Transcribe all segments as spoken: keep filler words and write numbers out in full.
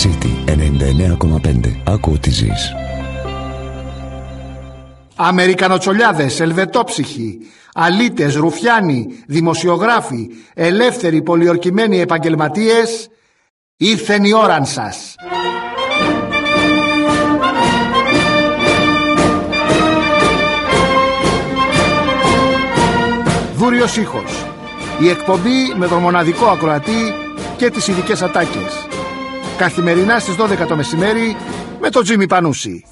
City ενενήντα εννέα κόμμα πέντε. Άκου ό,τι ζεις. Αμερικανοτσολιάδες, ελβετόψυχοι, αλήτες, ρουφιάνοι, δημοσιογράφοι, ελεύθεροι, πολιορκημένοι επαγγελματίες, ήρθεν η ώραν σας. Δούριος ήχος. Η εκπομπή με τον μοναδικό ακροατή και τις ειδικές ατάκες. Καθημερινά στις δώδεκα το μεσημέρι με τον Τζίμι Πανούση.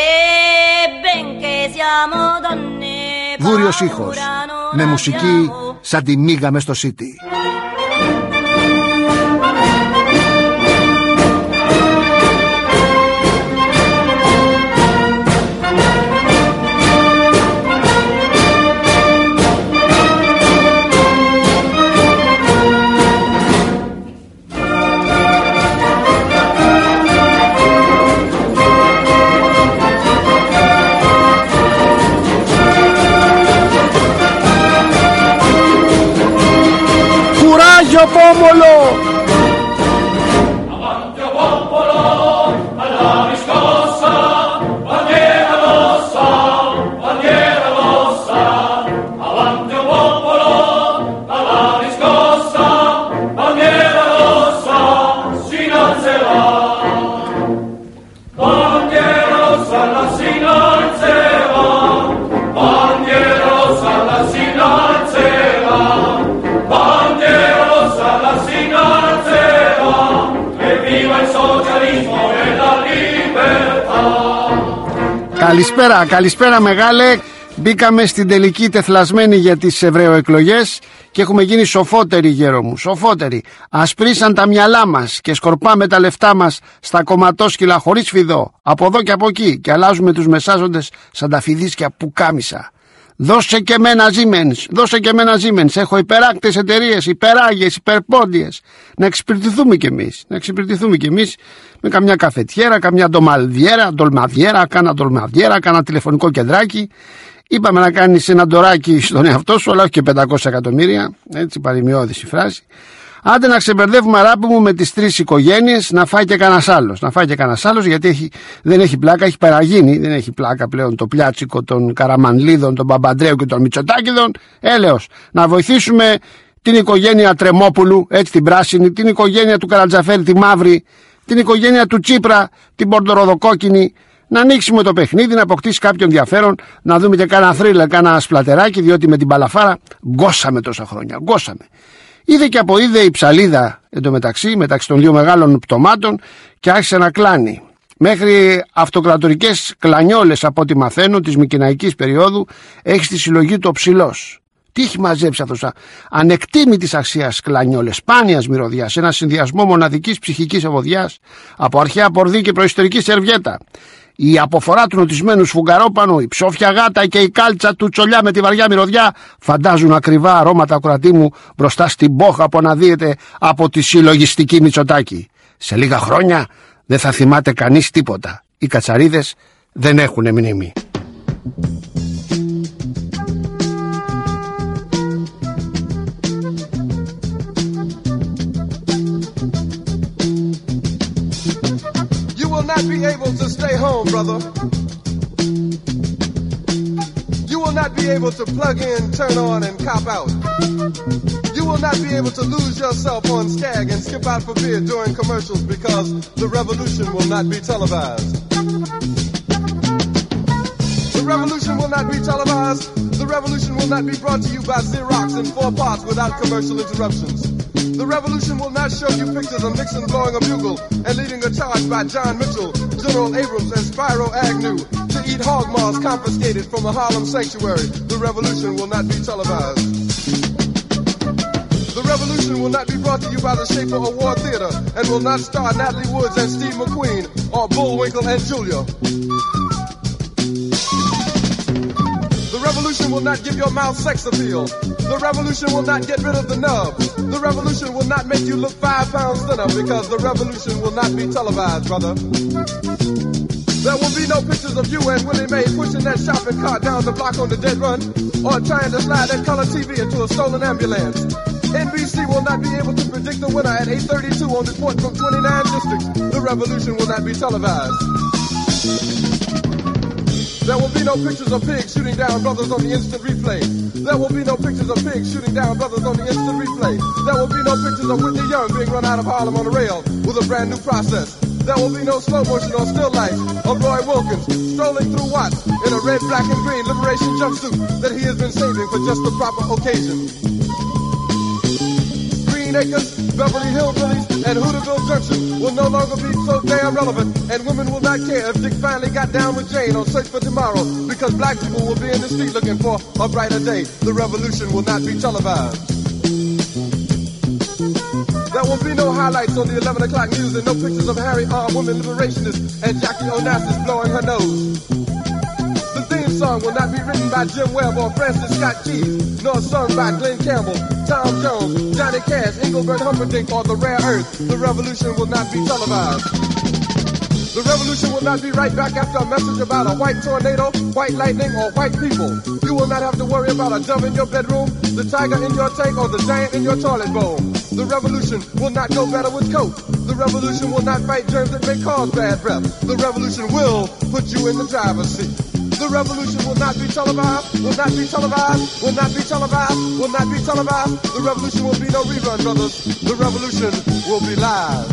Δούριος ήχος. Με μουσική σαν τη μίγα μες στο City. Popolo! Avanti popolo, alla riscossa, bandiera rossa, bandiera rossa. Avanti popolo, alla riscossa, bandiera rossa, si innalzerà. Bandiera rossa, la si innalzerà. Bandiera rossa, la si innalzerà. Bandiera Καλησπέρα, καλησπέρα μεγάλε. Μπήκαμε στην τελική τεθλασμένη για τις ευρωεκλογές και έχουμε γίνει σοφότεροι, γέρο μου, σοφότεροι. Ασπρίσαν τα μυαλά μας και σκορπάμε τα λεφτά μας στα κομματόσκυλα χωρίς φιδό, από εδώ και από εκεί, και αλλάζουμε τους μεσάζοντες σαν τα φιδίσκια πουκάμισα. Δώσε και μένα Siemens, δώσε και μένα Siemens. Έχω υπεράκτες εταιρείες, υπεράγιες, υπερπόντιες. Να εξυπηρετηθούμε κι εμείς, να εξυπηρετηθούμε κι εμείς με καμιά καφετιέρα, καμιά ντομαλδιέρα, ντολμαδιέρα, κάνα ντολμαδιέρα, κάνα τηλεφωνικό κεντράκι. Είπαμε να κάνεις ένα ντοράκι στον εαυτό σου, αλλά όχι και πεντακόσια εκατομμύρια. Έτσι, παρημιώδης η φράση. Άντε να ξεμπερδεύουμε, αγάπη μου, με τις τρεις οικογένειες, να φάει και κανένας άλλος. Να φάει και κανένας άλλος, γιατί έχει, δεν έχει πλάκα, έχει παραγίνει. Δεν έχει πλάκα πλέον το πλιάτσικο των Καραμανλίδων, των Παπαντρέου και των Μητσοτάκηδων. Έλεος. Να βοηθήσουμε την οικογένεια Τρεμόπουλου, έτσι την πράσινη, την οικογένεια του Καρατζαφέρη, τη μαύρη, την οικογένεια του Τσίπρα, την πορτοροδοκόκκινη. Να ανοίξουμε το παιχνίδι, να αποκτήσει κάποιο ενδιαφέρον, να δούμε και κάνα θρύλα, κάνα σπλατεράκι, διότι με την παλαφάρα γκώσαμε τόσα χρόνια. Γκώσαμε. Είδε και από είδε η ψαλίδα εντωμεταξύ, μεταξύ των δύο μεγάλων πτωμάτων, και άρχισε να κλάνει. Μέχρι αυτοκρατορικές κλανιόλες, από ό,τι μαθαίνω, της Μικηναϊκής περίοδου, έχει στη συλλογή του ο Ψηλός. Τι έχει μαζέψει αυτός ανεκτήμητης αξίας κλανιόλες, σπάνιας μυρωδιάς, ένα συνδυασμό μοναδικής ψυχικής ευωδιάς από αρχαία πορδί και προϊστορική σερβιέτα. Η αποφορά του νοτισμένου σφουγγαρόπανου, η ψόφια γάτα και η κάλτσα του τσολιά με τη βαριά μυρωδιά φαντάζουν ακριβά αρώματα κρατήμου μπροστά στην πόχα που αναδύεται από τη συλλογιστική Μητσοτάκη. Σε λίγα χρόνια δεν θα θυμάται κανείς τίποτα. Οι κατσαρίδες δεν έχουν μνήμη. Not be able to stay home, brother. You will not be able to plug in, turn on, and cop out. You will not be able to lose yourself on Skag and skip out for beer during commercials because the revolution will not be televised. The revolution will not be televised. The revolution will not be brought to you by Xerox in four parts without commercial interruptions. The revolution will not show you pictures of Nixon blowing a bugle and leading a charge by John Mitchell, General Abrams, and Spyro Agnew to eat hog maws confiscated from a Harlem sanctuary. The revolution will not be televised. The revolution will not be brought to you by the Schaefer Award Theater and will not star Natalie Woods and Steve McQueen or Bullwinkle and Julia. The revolution will not give your mouth sex appeal. The revolution will not get rid of the nub. The revolution will not make you look five pounds thinner because the revolution will not be televised, brother. There will be no pictures of you and Willie Mae pushing that shopping cart down the block on the dead run or trying to slide that color T V into a stolen ambulance. N B C will not be able to predict the winner at eight thirty-two on report from twenty-nine districts. The revolution will not be televised. There will be no pictures of pigs shooting down brothers on the instant replay. There will be no pictures of pigs shooting down brothers on the instant replay. There will be no pictures of Whitney Young being run out of Harlem on a rail with a brand new process. There will be no slow motion or still life of Roy Wilkins strolling through Watts in a red, black, and green liberation jumpsuit that he has been saving for just the proper occasion. Green Acres, Beverly Hillbillies, and Hooterville Junction will no longer be so damn relevant, and women will not care if Dick finally got down with Jane on Search for Tomorrow, because black people will be in the street looking for a brighter day. The revolution will not be televised. There will be no highlights on the eleven o'clock news and no pictures of Harry armed women liberationists and Jackie Onassis blowing her nose. The theme song will not be written by Jim Webb or Francis Scott Keys, nor sung by Glenn Campbell, Tom Jones, Johnny Cash, Engelbert Humperdinck, or The Rare Earth. The revolution will not be televised. The revolution will not be right back after a message about a white tornado, white lightning, or white people. You will not have to worry about a dove in your bedroom, the tiger in your tank, or the giant in your toilet bowl. The revolution will not go better with coke. The revolution will not fight germs that may cause bad breath. The revolution will put you in the driver's seat. The revolution will not be televised, will not be televised, will not be televised, will not be televised. The revolution will be no rerun, brothers. The revolution will be live.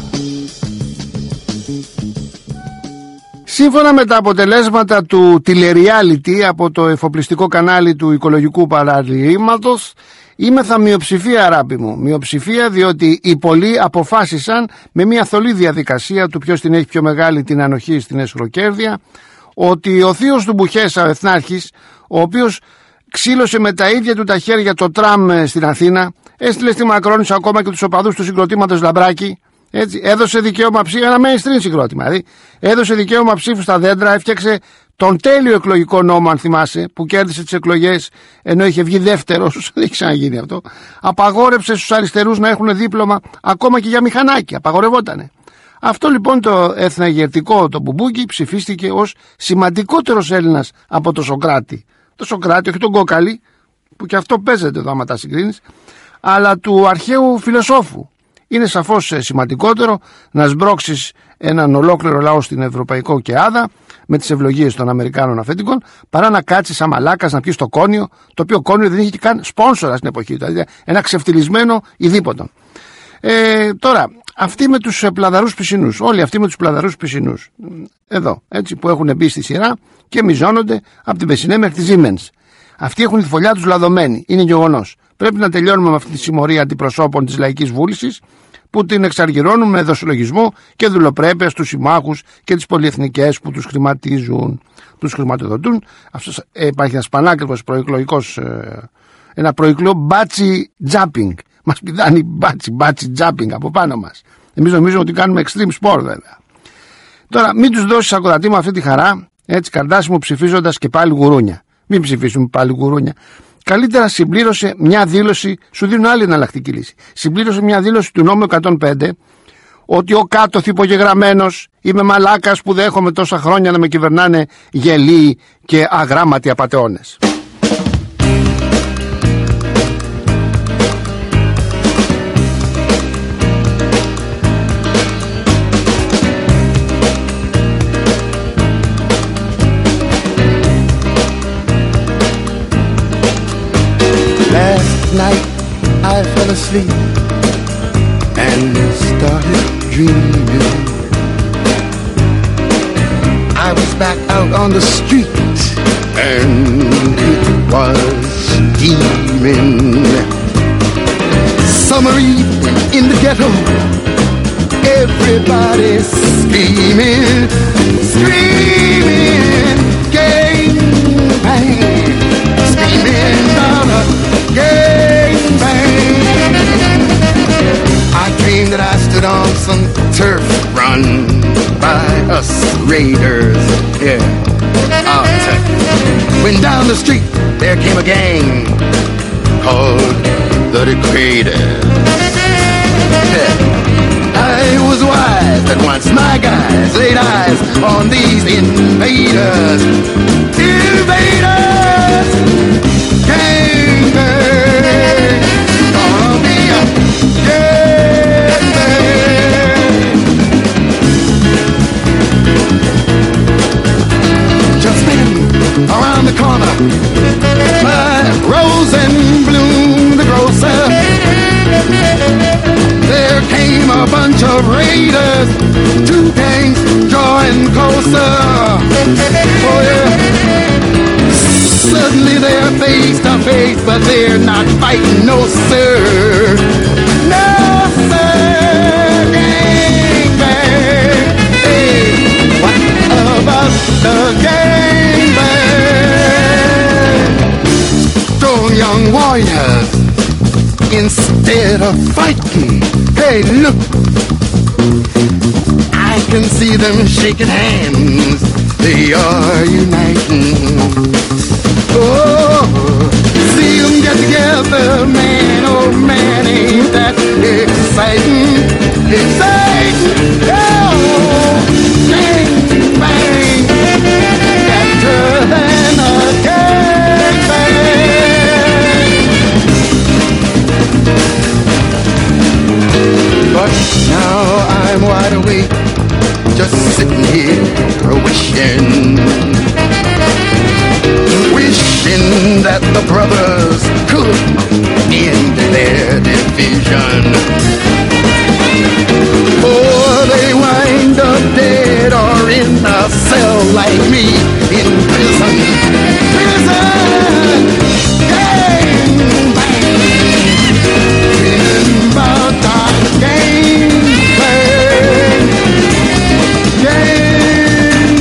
Σύμφωνα με τα αποτελέσματα του τηλεριάλιτι από το εφοπλιστικό κανάλι του οικολογικού παραλήματος, είμαι θα μειοψηφία, αγάπη μου. Μειοψηφία διότι οι πολλοί αποφάσισαν με μια θολή διαδικασία του ποιος την έχει πιο μεγάλη την ανοχή στην εσχροκέρδεια, ότι ο θείος του Μπουχέσα, ο εθνάρχης, ο οποίος ξύλωσε με τα ίδια του τα χέρια το τραμ στην Αθήνα, έστειλε στη Μακρόνισσα ακόμα και τους οπαδούς του συγκροτήματος Λαμπράκη. Έτσι, έδωσε δικαίωμα ψήφου, ένα mainstream συγκρότημα, δηλαδή, έδωσε δικαίωμα ψήφου στα δέντρα, έφτιαξε τον τέλειο εκλογικό νόμο, αν θυμάσαι, που κέρδισε τις εκλογές ενώ είχε βγει δεύτερος, δεν έχει ξαναγίνει αυτό. Απαγόρεψε στους αριστερούς να έχουν δίπλωμα ακόμα και για μηχανάκι, απαγορευότανε. Αυτό λοιπόν το εθναγερτικό το μπουμπούκι ψηφίστηκε ως σημαντικότερος Έλληνας από το Σοκράτη. Το Σοκράτη, όχι τον Κόκαλη, που και αυτό παίζεται εδώ άμα τα συγκρίνεις, αλλά του αρχαίου φιλοσόφου. Είναι σαφώς σημαντικότερο να σμπρώξεις έναν ολόκληρο λαό στην Ευρωπαϊκό Κεάδα με τις ευλογίες των Αμερικάνων αφεντικών, παρά να κάτσεις σαν μαλάκας να πιεις το κόνιο, το οποίο κόνιο δεν είχε καν σπόνσορα στην εποχή του, δηλαδή ένα ξεφτυλισμένο ειδήποτον. Ε, τώρα, αυτοί με τους πλαδαρούς πισινούς, όλοι αυτοί με τους πλαδαρούς πισινούς, εδώ, έτσι, που έχουν μπει στη σειρά και μιζώνονται από την Πεσσινέ μέχρι τη Siemens. Αυτοί έχουν τη φωλιά τους λαδωμένη, είναι γεγονός. Πρέπει να τελειώνουμε με αυτή τη συμμορία αντιπροσώπων της λαϊκής βούλησης που την εξαργυρώνουν με δοσολογισμό και δουλοπρέπεια στους συμμάχους και τις πολυεθνικές που τους χρηματίζουν, τους χρηματοδοτούν. Αυτός, ε, υπάρχει ένας πανάκριβος προεκλογικός, ε, ένα προεκλογικό μπάτσι jumping. Μας πηδάνει μπάτσι, μπάτσι jumping από πάνω μας. Εμείς νομίζουμε ότι κάνουμε extreme sport βέβαια. Τώρα μην τους δώσεις ακοδατή με αυτή τη χαρά, έτσι καρδάσιμο ψηφίζοντας και πάλι γουρούνια. Μην ψηφίσουμε πάλι γουρούνια. Καλύτερα συμπλήρωσε μια δήλωση, σου δίνουν άλλη εναλλακτική λύση. Συμπλήρωσε μια δήλωση του νόμου εκατόν πέντε ότι ο κάτωθ υπογεγραμμένος είμαι μαλάκας που δέχομαι τόσα χρόνια να με κυβερνάνε γελοί και αγράμματοι απατεώνες. Night I fell asleep and started dreaming. I was back out on the street and it was steaming. Summer Eve in the ghetto, everybody screaming, screaming, gang bang, screaming down a gang bang. I dreamed that I stood on some turf run by us raiders, yeah, I'll tell you. When down the street there came a gang called the Degraders. Yeah. I was wise that once my guys laid eyes on these invaders, invaders, gangbang. Gonna be a bunch of raiders, two gangs drawing closer. Oh yeah. Suddenly they're face to face, but they're not fighting, no sir. No sir. Gang bang. Hey, what about the gang bang? Strong young warriors, instead of fighting, hey look, I can see them shaking hands, they are uniting. Oh, see them get together, man, oh man, ain't that exciting, exciting, oh, bang, bang, better than a gang bang. But now I'm wide awake, just sitting here wishing, wishing that the brothers could end their division. Or they wind up dead or in a cell like me in prison. Prison! Gang bang! Dreaming about our gang bang! Gang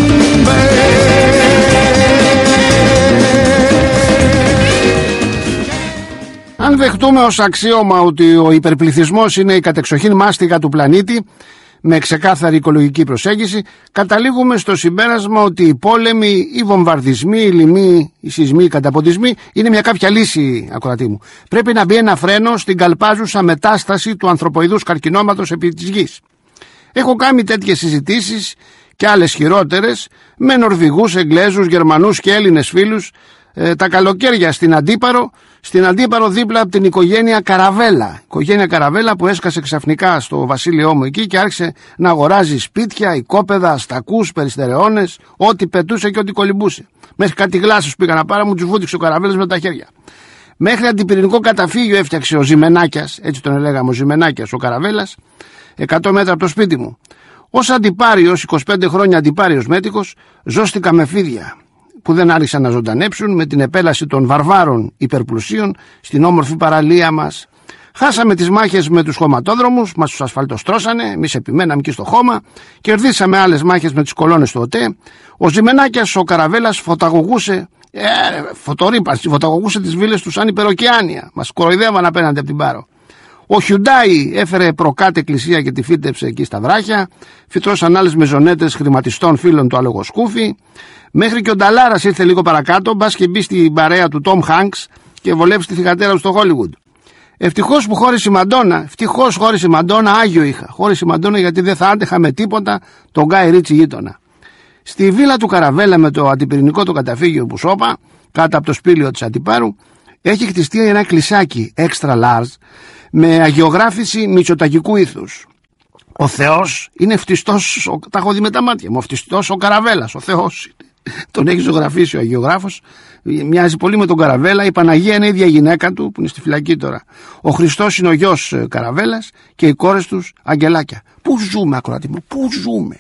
bang! Αν δεχτούμε ως αξίωμα ότι ο υπερπληθυσμός είναι η κατεξοχήν μάστιγα του πλανήτη, με ξεκάθαρη οικολογική προσέγγιση, καταλήγουμε στο συμπέρασμα ότι οι πόλεμοι, οι βομβαρδισμοί, οι λοιμοί, οι σεισμοί, οι καταποντισμοί είναι μια κάποια λύση, ακροατή μου. Πρέπει να μπει ένα φρένο στην καλπάζουσα μετάσταση του ανθρωποειδούς καρκινώματος επί της γης. Έχω κάνει τέτοιες συζητήσεις και άλλες χειρότερες με Νορβηγούς, Εγγλέζους, Γερμανούς και Έλληνες φίλους ε, τα καλοκαίρια στην Αντίπαρο, στην Αντίπαρο δίπλα από την οικογένεια Καραβέλα. Οικογένεια Καραβέλα που έσκασε ξαφνικά στο βασίλειό μου εκεί και άρχισε να αγοράζει σπίτια, οικόπεδα, αστακούς, περιστερεώνες, ό,τι πετούσε και ό,τι κολυμπούσε. Μέχρι κάτι γλάσσες πήγα να πάρω, μου τους βούτυξε ο Καραβέλας με τα χέρια. Μέχρι αντιπυρηνικό καταφύγιο έφτιαξε ο Ζημενάκιας, έτσι τον έλεγαμε, ο Ζημενάκιας, ο Καραβέλας, εκατό μέτρα από το σπίτι μου. Ως αντιπάριος, είκοσι πέντε χρόνια αντιπάριος μέτικος, ζώστηκα με φίδια που δεν άρχισαν να ζωντανέψουν με την επέλαση των βαρβάρων υπερπλουσίων στην όμορφη παραλία μας. Χάσαμε τις μάχες με τους χωματόδρομους, μας τους ασφαλτοστρώσανε, εμείς επιμέναμε εκεί στο χώμα, κερδίσαμε άλλες μάχες με τις κολόνες του ΟΤΕ. Ο Ζημενάκιας, ο Καραβέλας, φωταγωγούσε, ε, φωτορύπανση, φωταγωγούσε τις βίλες του σαν υπεροκεάνια. Μας κοροϊδεύαν απέναντι από την Πάρο. Ο Χιουντάι έφερε προκάτε εκκλησία και τη φύτεψε εκεί στα βράχια. Φυτρώσαν άλλες μεζονέτες χρηματιστών φίλων του Αλογοσκούφη. Μέχρι και ο Νταλάρας ήρθε λίγο παρακάτω, μπας και μπει στην παρέα του Τόμ Χάνκς και βολεύσει τη θυγατέρα του στο Χόλιγουντ. Ευτυχώς που χώρισε η Μαντόνα, ευτυχώς χώρισε η Μαντόνα, άγιο είχα. Χώρισε η Μαντόνα γιατί δεν θα άντεχα με τίποτα τον Γκάι Ρίτσι γείτονα. Στη βίλα του Καραβέλα με το αντιπυρηνικό του καταφύγιο που σώπα, κάτω από το σπήλαιο της Αντιπάρου, έχει χτιστεί ένα κλεισάκι extra large με αγιογράφηση μητσοτακικού ήθους. Ο Θεός είναι φτιστός, ο, τα έχω δει με τα μάτια μου, ο φτιστός ο Καραβέλας, ο Θεός. Τον έχει ζωγραφίσει ο αγιογράφος, μοιάζει πολύ με τον Καραβέλα. Η Παναγία είναι η ίδια γυναίκα του που είναι στη φυλακή τώρα. Ο Χριστός είναι ο γιος Καραβέλας και οι κόρες τους αγγελάκια. Πού ζούμε, ακροατή μου, πού ζούμε.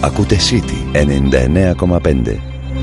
Ακούτε City ενενήντα εννέα κόμμα πέντε.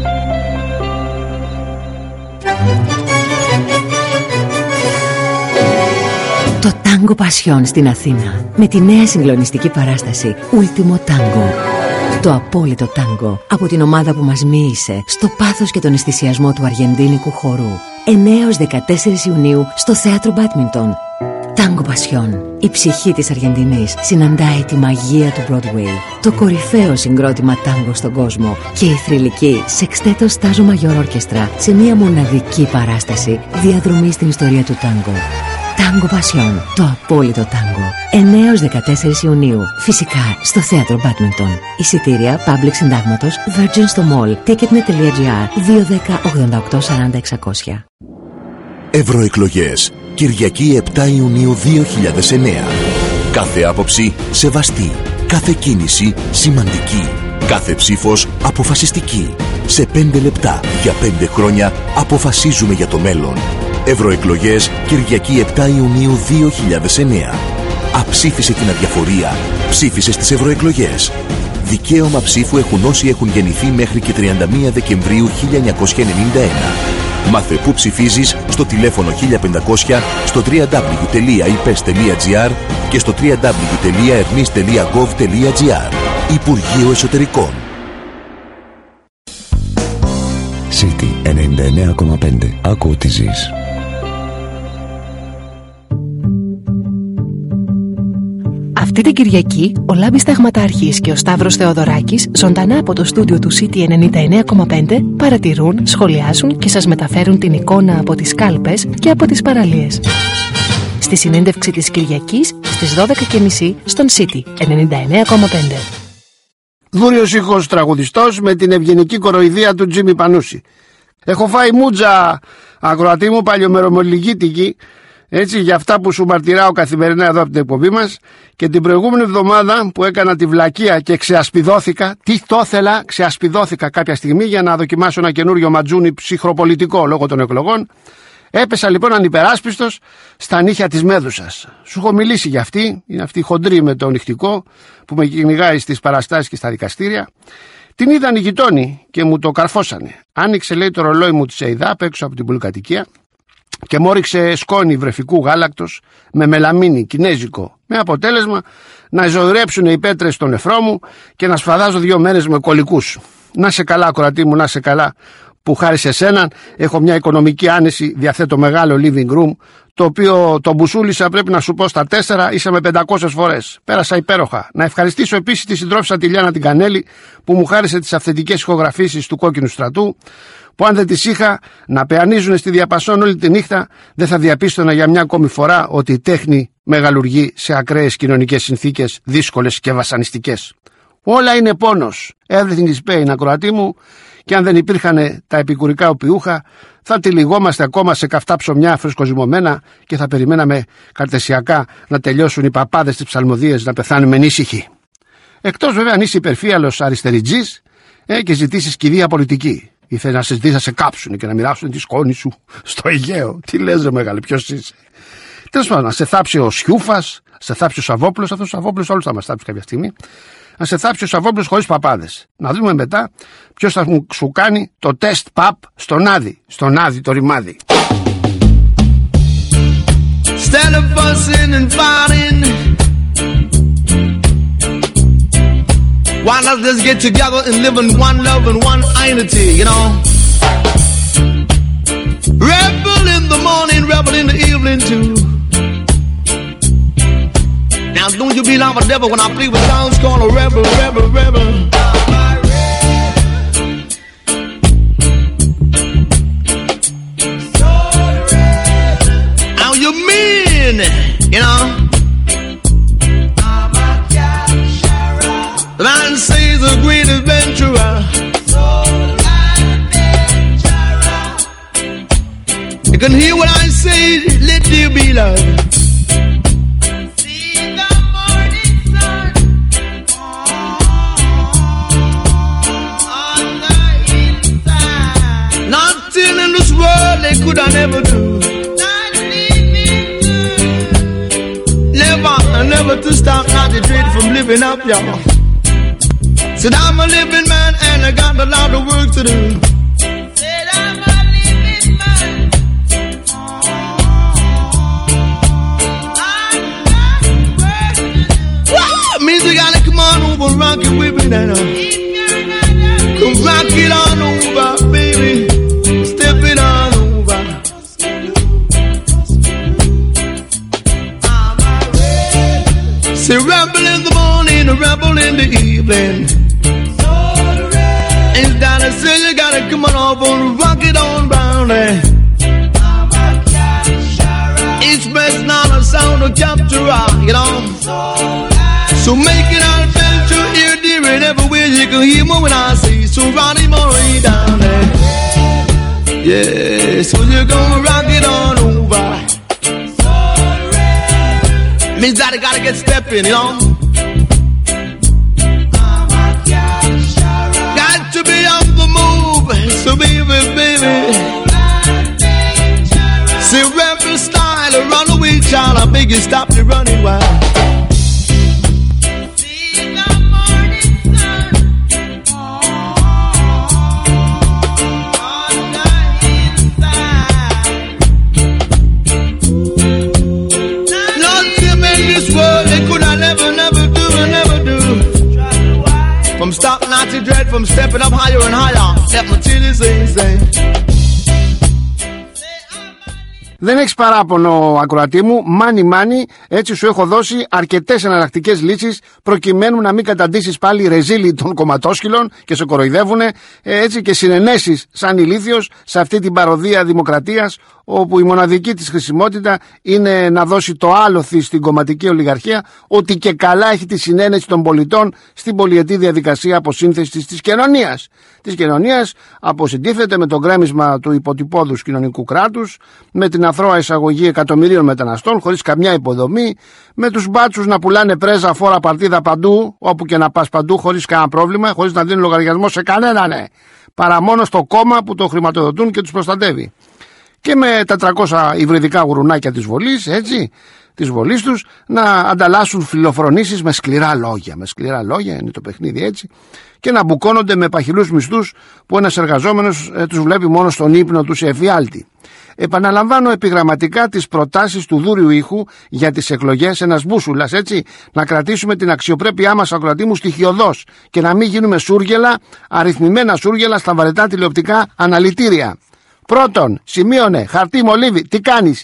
Το Τάγκο Πασιόν στην Αθήνα, με τη νέα συγκλονιστική παράσταση Ultimo Tango. Το απόλυτο τάγκο από την ομάδα που μας μοίησε στο πάθος και τον αισθησιασμό του αργεντίνικου χορού. εννέα έως δεκατέσσερις Ιουνίου στο θέατρο Μπάντμιντον. Τάγκο Πασιόν. Η ψυχή της Αργεντινής συναντάει τη μαγεία του Broadway, το κορυφαίο συγκρότημα τάγκο στον κόσμο και η θρυλική Σεξτέτο Στάζο Μαγιόρ Ορκεστρά σε μια μοναδική παράσταση διαδρομή στην ιστορία του τάγκο. Τάγκο Πασιόν, το απόλυτο τάγκο. εννέα έως δεκατέσσερις Ιουνίου. Φυσικά στο θέατρο Μπάντμιντον. Εισιτήρια Public Συντάγματος, Virgin στο Mall, ticketnet.gr δύο δέκα ογδόντα οκτώ σαράντα εξακόσια. Ευρωεκλογές, Κυριακή επτά Ιουνίου δύο χιλιάδες εννέα. Κάθε άποψη σεβαστή, κάθε κίνηση σημαντική, κάθε ψήφος αποφασιστική. Σε πέντε λεπτά, για πέντε χρόνια, αποφασίζουμε για το μέλλον. Ευρωεκλογές, Κυριακή επτά Ιουνίου δύο χιλιάδες εννέα. Αψήφισε την αδιαφορία. Ψήφισε στις ευρωεκλογές. Δικαίωμα ψήφου έχουν όσοι έχουν γεννηθεί μέχρι και τριάντα μία Δεκεμβρίου χίλια εννιακόσια ενενήντα ένα. Μάθε πού ψηφίζεις στο τηλέφωνο χίλια πεντακόσια, στο double-u double-u double-u τελεία άι πες τελεία τζι άρ και στο double-u double-u double-u τελεία ερνής τελεία γκοβ τελεία τζι άρ. Υπουργείο Εσωτερικών. City ενενήντα εννέα κόμμα πέντε. Άκου ό,τι ζεις. Αυτή την Κυριακή, ο Λάμπης Σταγματάρχης και ο Σταύρος Θεοδωράκης, ζωντανά από το στούντιο του City ενενήντα εννέα κόμμα πέντε, παρατηρούν, σχολιάζουν και σας μεταφέρουν την εικόνα από τις κάλπες και από τις παραλίες. Στη συνέντευξη της Κυριακής, στις δώδεκα και μισή, στον City ενενήντα εννέα κόμμα πέντε. Δούριος ήχος τραγουδιστός με την ευγενική κοροϊδία του Τζίμι Πανούση. Έχω φάει μούτζα, ακροατή μου, παλιομερομολογητική, έτσι, για αυτά που σου μαρτυράω καθημερινά εδώ από την εκπομπή μας. Και την προηγούμενη εβδομάδα που έκανα τη βλακεία και ξεασπιδώθηκα, τι το ήθελα, ξεασπιδώθηκα κάποια στιγμή για να δοκιμάσω ένα καινούριο ματζούνι ψυχροπολιτικό λόγω των εκλογών. Έπεσα λοιπόν ανυπεράσπιστος στα νύχια της Μέδουσας. Σου έχω μιλήσει για αυτή, είναι αυτή η χοντρή με το νυχτικό που με κυνηγάει στις παραστάσεις και στα δικαστήρια. Την είδαν οι γειτόνοι και μου το καρφώσανε. Άνοιξε, λέει, το ρολόι μου της ΕΙΔΑΠ έξω από την πολυκατοικία και μου όριξε σκόνη βρεφικού γάλακτος με μελαμίνι κινέζικο, με αποτέλεσμα να ζωηρέψουν οι πέτρες στο νεφρό μου και να σφαδάζω δύο μέρες με κολικούς. Να σε καλά, κορατή μου, να σε καλά, που χάρη σε σέναν έχω μια οικονομική άνεση, διαθέτω μεγάλο living room, το οποίο το μπουσούλησα, πρέπει να σου πω, στα τέσσερα, είσαι με πεντακόσιες φορές. Πέρασα υπέροχα. Να ευχαριστήσω επίσης τη συντρόφισσα τη Λιάννα την Κανέλη, που μου χάρισε τις αυθεντικές ηχογραφήσεις του Κόκκινου Στρατού, που αν δεν τις είχα να πεανίζουν στη διαπασόν όλη τη νύχτα, δεν θα διαπίστωνα για μια ακόμη φορά ότι η τέχνη μεγαλουργεί σε ακραίες κοινωνικές συνθήκες, δύσκολες και βασανιστικές. Όλα είναι πόνος. Everything is pain, ακροατή μου. Και αν δεν υπήρχαν τα επικουρικά οπιούχα, θα τυλιγόμαστε ακόμα σε καυτά ψωμιά φρεσκοζυμωμένα και θα περιμέναμε καρτεσιακά να τελειώσουν οι παπάδες της ψαλμοδίες, να πεθάνουμε ανήσυχοι. Εκτός βέβαια αν είσαι υπερφύαλος αριστεριτζής ε, και ζητήσεις κηδεία πολιτική. Ήθελε να σε δει να σε κάψουν και να μοιράσουν τη σκόνη σου στο Αιγαίο. Τι λες, ρε μεγάλε, ποιος είσαι? Τέλος πάντων, να σε θάψει ο Σιούφας, να σε θάψει ο Σαββόπουλος, αυτός ο Σαββόπουλος όλους θα μας θάψει κάποια στιγμή. Να σε θάψει ο Σαββόπουλος χωρίς παπάδες. Να δούμε μετά ποιος θα σου κάνει το τεστ παπ στον Άδη. Στον Άδη το ρημάδι. Instead of fussing and fighting, why not just get together and live in one love and one unity, you know? Rebel in the morning, rebel in the evening too. Now don't you be like a devil when I play with sounds called a rebel, rebel, rebel. How you mean, you know? The man says a great adventurer. You can hear what I say, let there be love. Could I never do? Never, never to stop concentrating from living up, y'all. So Said I'm a living man and I got a lot of work to do. Said I'm a living man. Means we gotta come on over, rock it with me now. Come rock it on over, baby. Step it on over. Say rebel in the morning, a rebel in the evening. And down the say you gotta come on over, rock it on round there. It's best not a sound of capture, you know. So make it out felt to hear dear and everywhere you can hear me when I say so Ronnie Murray down there. Yeah, so you're gonna rock it on over. Means that I gotta get stepping, you know. Got to be on the move, so baby, baby. Say rebel style, a runaway child, I beg you stop the running wild. From stop Nazi dread, from stepping up higher and higher. Let my titties say, say. Δεν έχεις παράπονο, ακροατή μου, μάνι μάνι, έτσι σου έχω δώσει αρκετές εναλλακτικές λύσεις προκειμένου να μην καταντήσεις πάλι ρεζίλι των κομματόσκυλων και σε κοροϊδεύουνε, έτσι, και συνενέσεις σαν ηλίθιος σε αυτή την παροδία δημοκρατίας, όπου η μοναδική της χρησιμότητα είναι να δώσει το άλοθη στην κομματική ολιγαρχία ότι και καλά έχει τη συνένεση των πολιτών στην πολυετή διαδικασία αποσύνθεσης της κοινωνίας. Της κοινωνίας αποσυντίθεται με το γκρέμισμα του υποτυπώδους κοινωνικού κράτους, με την αθρώα εισαγωγή εκατομμυρίων μεταναστών χωρίς καμιά υποδομή, με τους μπάτσους να πουλάνε πρέζα, φόρα, παρτίδα παντού, όπου και να πας παντού, χωρίς κανένα πρόβλημα, χωρίς να δίνουν λογαριασμό σε κανέναν, ναι, παρά μόνο στο κόμμα που το χρηματοδοτούν και τους προστατεύει. Και με τα τριακόσια υβριδικά γουρουνάκια της βολής, έτσι, της βολής τους, να ανταλλάσσουν φιλοφρονήσεις με σκληρά λόγια. Με σκληρά λόγια είναι το παιχνίδι, έτσι, και να μπουκώνονται με παχυλούς μισθούς που ένας εργαζόμενος ε, τους βλέπει μόνο στον ύπνο του σε εφιάλτη. Επαναλαμβάνω επιγραμματικά τις προτάσεις του Δούριου Ήχου για τις εκλογές, ένας μπούσουλας, έτσι, να κρατήσουμε την αξιοπρέπειά μας, ακροατή μου, στοιχειωδώς και να μην γίνουμε σούργελα, αριθμημένα σούργελα στα βαρετά τηλεοπτικά αναλυτήρια. Πρώτον, σημείωνε, χαρτί μολύβι, τι κάνεις?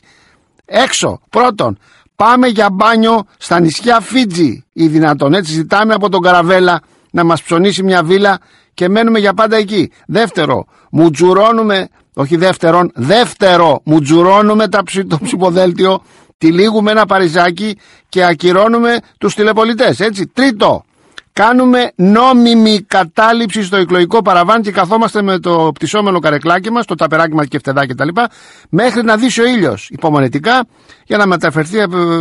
Έξω. Πρώτον, πάμε για μπάνιο στα νησιά Φίτζι ή δυνατόν, έτσι, ζητάμε από τον Καραβέλα να μας ψωνίσει μια βίλα και μένουμε για πάντα εκεί. Δεύτερο, μουτζουρώνουμε, όχι δεύτερον, δεύτερο, μουτζουρώνουμε τα ψη, το ψηφοδέλτιο, τυλίγουμε ένα παριζάκι και ακυρώνουμε τους τηλεπολιτές, έτσι. Τρίτο, κάνουμε νόμιμη κατάληψη στο εκλογικό παραβάν και καθόμαστε με το πτυσσόμενο καρεκλάκι μας, το ταπεράκι μας και φτεδά κτλ. Μέχρι να δύσει ο ήλιος, υπομονετικά, για να μεταφερθεί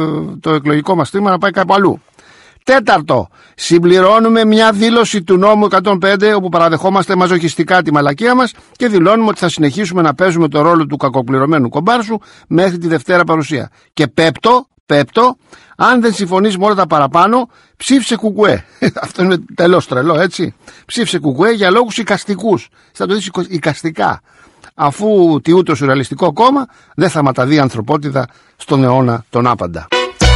το εκλογικό μας τμήμα να πάει κάπου αλλού. Τέταρτο, συμπληρώνουμε μια δήλωση του νόμου εκατόν πέντε όπου παραδεχόμαστε μαζοχιστικά τη μαλακία μας και δηλώνουμε ότι θα συνεχίσουμε να παίζουμε το ρόλο του κακοπληρωμένου κομπάρσου μέχρι τη Δευτέρα παρουσία. Και πέπτο, πέπτο, αν δεν συμφωνείς με όλα τα παραπάνω, ψήφισε κουκουέ. Αυτό είναι τελώς τρελό, έτσι. Ψήφισε κουκουέ για λόγους εικαστικούς. Θα το δεις εικαστικά. Αφού τιού το σουρεαλιστικό κόμμα δεν θα ματαδεί ανθρωπότητα στον αιώνα τον άπαντα.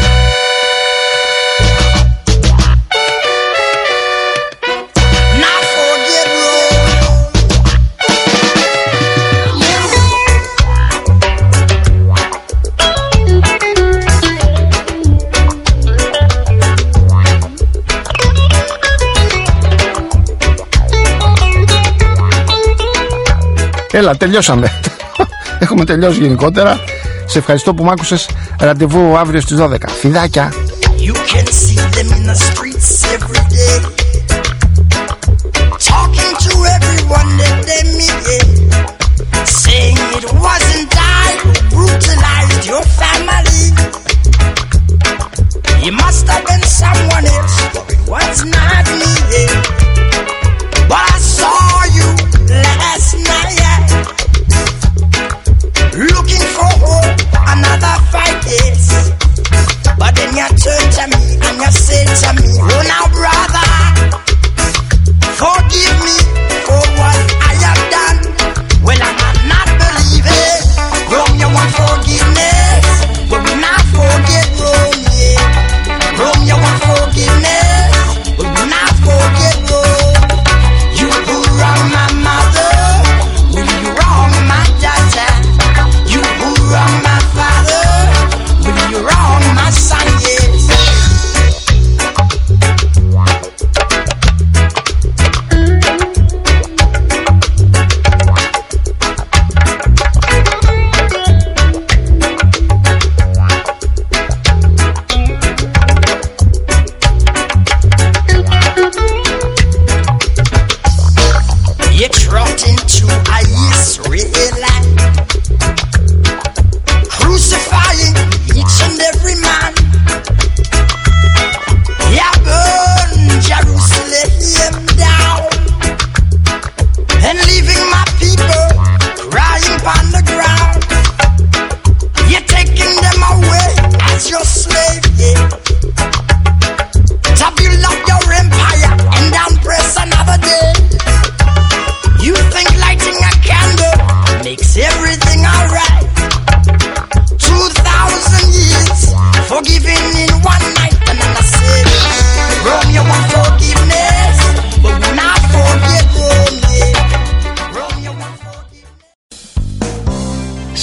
Έλα, τελειώσαμε. Έχουμε τελειώσει γενικότερα. Σε ευχαριστώ που μ' άκουσες. Ραντεβού αύριο στις δώδεκα. Φιδάκια. You can see them in the streets every day, talking to everyone that they meet, saying it wasn't I who brutalized your family. It must have been someone else, it was not me. But I saw you last night, looking for hope, another fight, yes. But then you turn to me and you say to me, oh now, brother.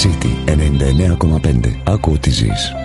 City ενενήντα εννέα κόμμα πέντε. Άκου ότι ζεις.